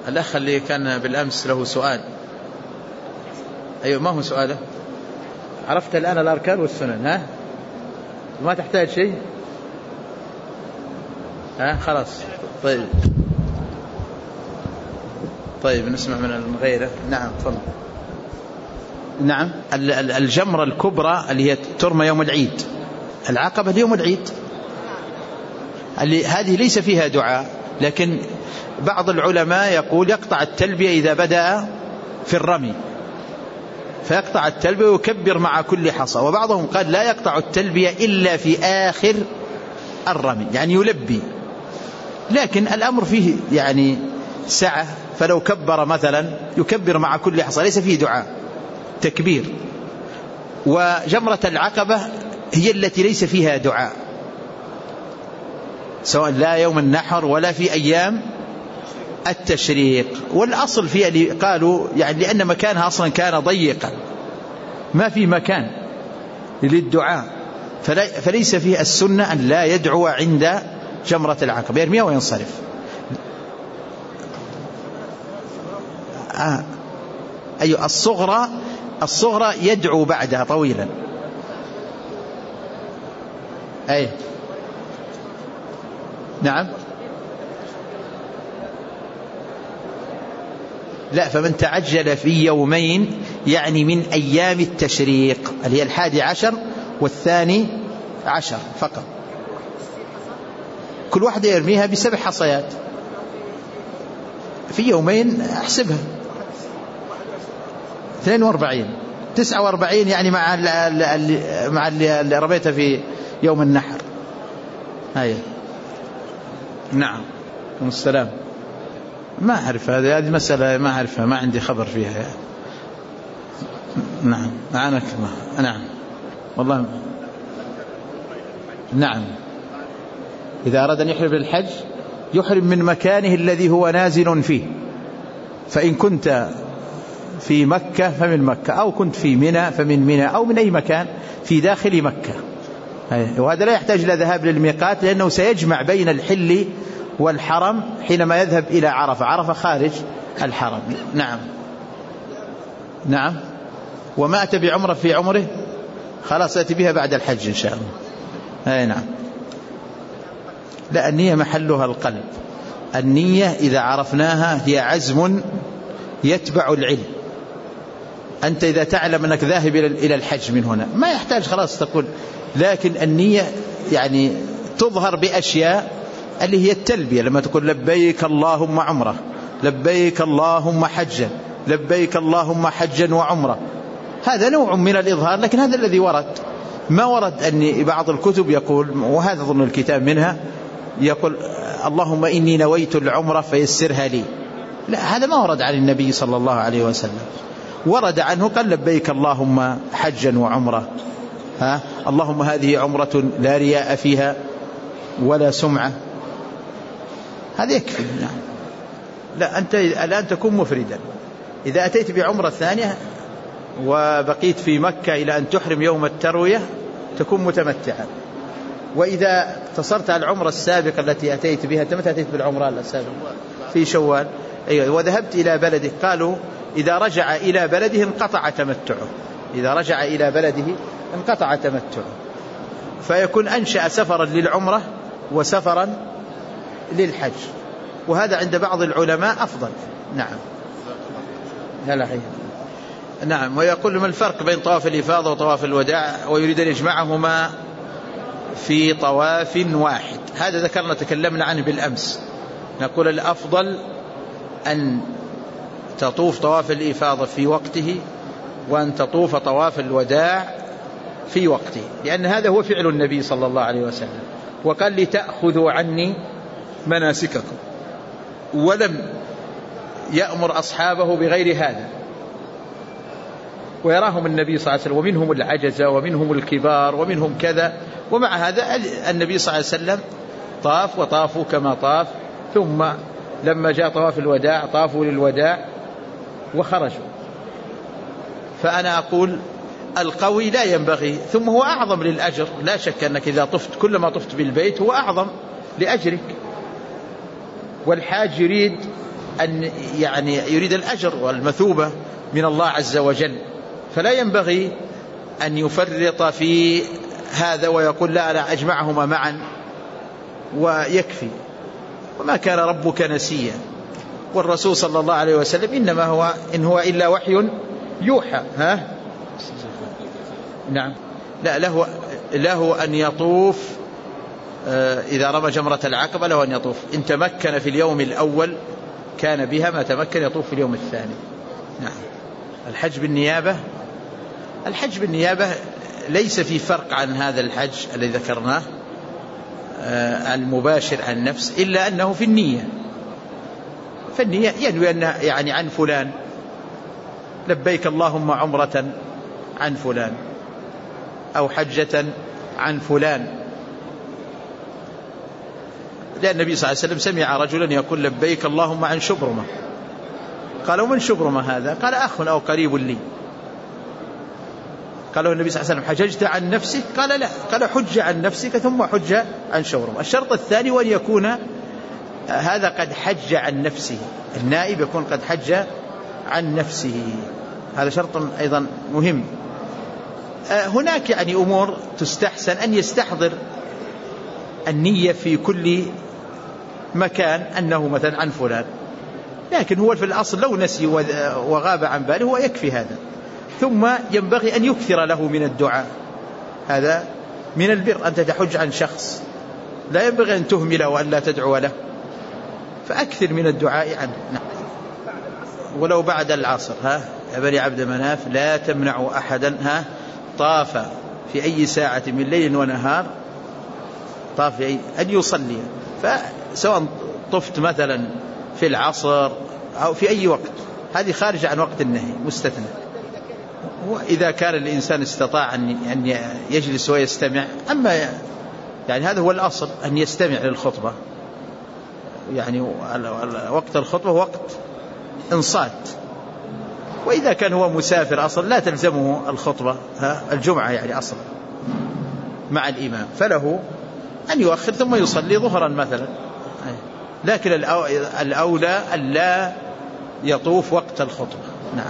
الأخ اللي كان بالأمس له سؤال. أيوة، ما هو سؤاله؟ عرفت الآن الأركان والسنن؟ ها، ما تحتاج شيء؟ ها خلاص. طيب نسمع من غيره. نعم تفضل. نعم، الجمرة الكبرى اللي هي ترمى يوم العيد، العقبة اليوم العيد، هذه ليس فيها دعاء، لكن بعض العلماء يقول يقطع التلبية إذا بدأ في الرمي، فيقطع التلبية ويكبر مع كل حصى. وبعضهم قال لا يقطع التلبية إلا في آخر الرمي، يعني يلبي، لكن الأمر فيه يعني سعة، فلو كبر مثلا يكبر مع كل حصى، ليس فيه دعاء، تكبير. وجمرة العقبة هي التي ليس فيها دعاء، سواء لا يوم النحر ولا في أيام التشريق. والأصل فيها اللي قالوا يعني لأن مكانها أصلا كان ضيقا، ما في مكان للدعاء، فليس فيه السنة أن لا يدعو عند جمرة العقبة، يرميها وينصرف. أيوة، الصغرى يدعو بعدها طويلا. أي نعم. لا، فمن تعجل في يومين يعني من أيام التشريق اللي هي 11 و12 فقط، كل واحدة يرميها ب7 حصيات في يومين، أحسبها 42 49 يعني مع اللي رميتها في يوم النحر. هاي نعم. السلام. ما أعرف هذه مسألة ما أعرفها، ما عندي خبر فيها يعني. نعم معانك. نعم والله. نعم، إذا أراد أن يحرم للحج يحرم من مكانه الذي هو نازل فيه، فإن كنت في مكة فمن مكة، أو كنت في منى فمن منى، أو من أي مكان في داخل مكة. وهذا لا يحتاج إلى ذهاب للميقات، لأنه سيجمع بين الحل والحرم حينما يذهب إلى عرفة خارج الحرم. نعم نعم. وما أتى بعمرة في عمره خلاص يأتي بها بعد الحج إن شاء الله. نعم. لا، النية محلها القلب. النية إذا عرفناها هي عزم يتبع العلم. أنت إذا تعلم أنك ذاهب إلى الحج من هنا ما يحتاج خلاص تقول، لكن النية يعني تظهر بأشياء اللي هي التلبية، لما تقول لبيك اللهم عمرة، لبيك اللهم حجا، لبيك اللهم حجا وعمرة، هذا نوع من الإظهار، لكن هذا الذي ورد. ما ورد أن بعض الكتب يقول، وهذا ظن الكتاب منها، يقول اللهم إني نويت العمرة فيسرها لي. لا، هذا ما ورد عن النبي صلى الله عليه وسلم. ورد عنه قال لبيك اللهم حجا وعمرة، اللهم هذه عمرة لا رياء فيها ولا سمعة، هذا يكفي. نعم. لا، أنت الآن تكون مفردا. إذا أتيت بعمرة ثانية وبقيت في مكة إلى أن تحرم يوم التروية تكون متمتعا. وإذا اقتصرت على العمرة السابقة التي أتيت بها، متى أتيت بالعمرة السابقة؟ في شوال. أيوة. وذهبت إلى بلده، قالوا إذا رجع إلى بلده انقطع تمتعه، إذا رجع إلى بلده انقطع تمتعه، فيكون أنشأ سفرا للعمرة وسفرا للحج، وهذا عند بعض العلماء أفضل. نعم. هلا حي. نعم. ويقول ما الفرق بين طواف الإفاضة وطواف الوداع، ويريد أن يجمعهما في طواف واحد. هذا ذكرنا تكلمنا عنه بالأمس. نقول الأفضل أن تطوف طواف الإفاضة في وقته، وأن تطوف طواف الوداع في وقته، لأن هذا هو فعل النبي صلى الله عليه وسلم، وقال لتأخذوا عني مناسككم، ولم يأمر أصحابه بغير هذا. ويراهم النبي صلى الله عليه وسلم، ومنهم العجزة ومنهم الكبار ومنهم كذا، ومع هذا النبي صلى الله عليه وسلم طاف وطافوا كما طاف، ثم لما جاء طواف الوداع طافوا للوداع وخرجوا. فأنا أقول القوي لا ينبغي، ثم هو أعظم للأجر، لا شك أنك إذا طفت كلما طفت بالبيت هو أعظم لأجرك. والحاج يريد أن يعني يريد الأجر والمثوبة من الله عز وجل، فلا ينبغي أن يفرط في هذا ويقول لا أنا أجمعهما معا ويكفي. وما كان ربك نسيا، والرسول صلى الله عليه وسلم إنما هو إن هو إلا وحي يوحى. نعم. لا، له أن يطوف إذا رمى جمرة العقبة، له أن يطوف. إن تمكن في اليوم الأول كان بها، ما تمكن يطوف في اليوم الثاني. نعم. الحج بالنيابة ليس في فرق عن هذا الحج الذي ذكرناه المباشر عن النفس، إلا أنه في النية. فالنية ينوي أن يعني عن فلان، لبيك اللهم عمرة عن فلان، أو حجة عن فلان. لأن النبي صلى الله عليه وسلم سمع رجلا يقول لبيك اللهم عن شبرمة. قالوا من شبرمة هذا؟ قال أخ أو قريب لي. قالوا النبي صلى الله عليه وسلم حججت عن نفسك؟ قال لا. قال حج عن نفسك ثم حج عن شبرمة. الشرط الثاني وأن يكون هذا قد حج عن نفسه، النائب يكون قد حج عن نفسه، هذا شرط أيضا مهم. هناك يعني أمور تستحسن أن يستحضر النية في كل مكان أنه مثلا عن فلان، لكن هو في الأصل لو نسي وغاب عن باله هو يكفي هذا. ثم ينبغي أن يكثر له من الدعاء، هذا من البر. أنت تحج عن شخص لا ينبغي أن تهمله وأن لا تدعو له، فأكثر من الدعاء عنه. ولو بعد العصر يا بني عبد مناف لا تمنعوا أحدا طاف في أي ساعة من ليل ونهار، طاف في أن يصلي. فسواء طفت مثلا في العصر أو في أي وقت، هذه خارجة عن وقت النهي مستثنى. وإذا كان الإنسان استطاع أن يجلس ويستمع، أما يعني هذا هو الأصل أن يستمع للخطبة، يعني وقت الخطبة وقت انصات. وإذا كان هو مسافر أصلا لا تلزمه الخطبة الجمعة يعني أصلا مع الإمام، فله أن يؤخر ثم يصلي ظهرا مثلا. لكن الأولى أن لا يطوف وقت الخطبة. نعم.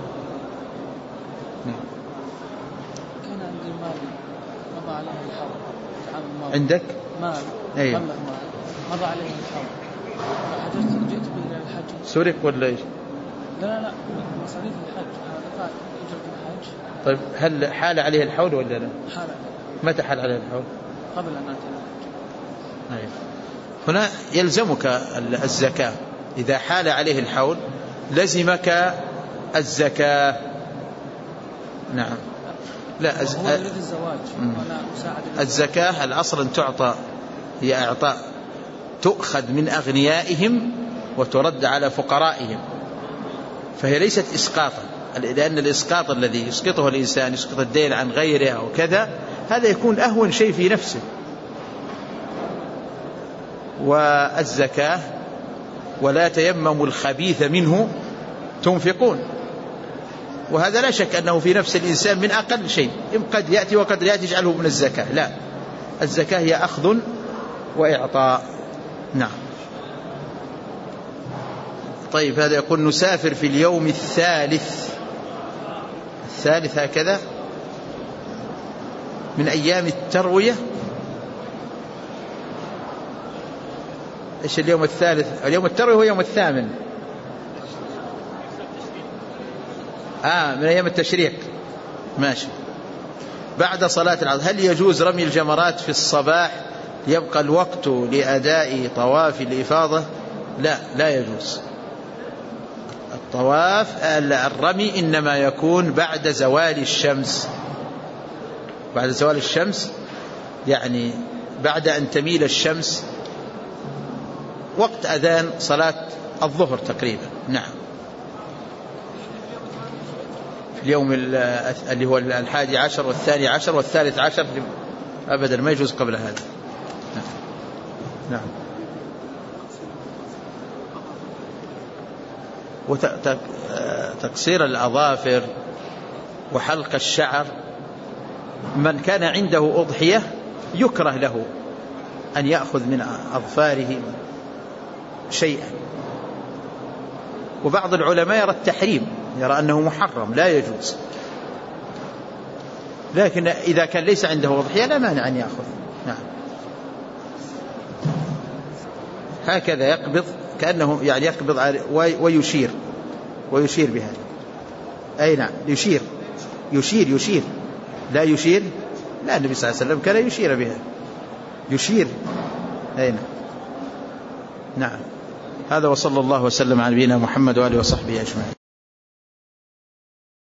كان عندي مال مضى عليه الحول، عندك مال أيوه مضى عليه الحول، حجزت جئت به إلى الحج. سرق ولا إيش؟ لا مصاريف الحج، دفعت أجرة الحج. طيب هل حال عليه الحول ولا لا؟ حال. متى حال عليه الحول؟ قبل أن أتي الحج. أيوه. هنا يلزمك الزكاة، إذا حال عليه الحول لزمك الزكاة. نعم. لا هو يريد الزواج وأنا أساعد. الزكاة الأصل أن تعطى، هي إعطاء، تؤخذ من أغنيائهم وترد على فقرائهم، فهي ليست إسقاطا، لأن الإسقاط الذي يسقطه الإنسان يسقط الدين عن غيره أو كذا، هذا يكون أهون شيء في نفسه. والزكاة ولا تيمموا الخبيث منه تنفقون، وهذا لا شك أنه في نفس الإنسان من أقل شيء، قد يأتي وقد لا تجعله من الزكاة. لا، الزكاة هي أخذ وإعطاء. نعم. طيب هذا يقول نسافر في اليوم الثالث هكذا من أيام التروية. إيش اليوم الثالث؟ اليوم التروية هو يوم الثامن. من أيام التشريق. ماشي. بعد صلاة العصر هل يجوز رمي الجمرات في الصباح يبقى الوقت لأداء طواف الإفاضة؟ لا يجوز. الطواف الرمي إنما يكون بعد زوال الشمس، بعد زوال الشمس، يعني بعد أن تميل الشمس وقت أذان صلاة الظهر تقريبا. نعم. في اليوم اللي هو 11 و12 و13 أبدا ما يجوز قبل هذا. نعم. وتقصير الأظافر وحلق الشعر، من كان عنده أضحية يكره له أن يأخذ من أظفاره شيئا، وبعض العلماء يرى التحريم، يرى أنه محرم لا يجوز، لكن إذا كان ليس عنده أضحية لا مانع أن يأخذ. نعم. هكذا يقبض كأنه يعني يقبض ويشير بهذا. أي نعم، يشير لا يشير، لا، النبي صلى الله عليه وسلم كان يشير بها، يشير. أي نعم. نعم. هذا وصلى الله وسلم على نبينا محمد وآله وصحبه أجمعين.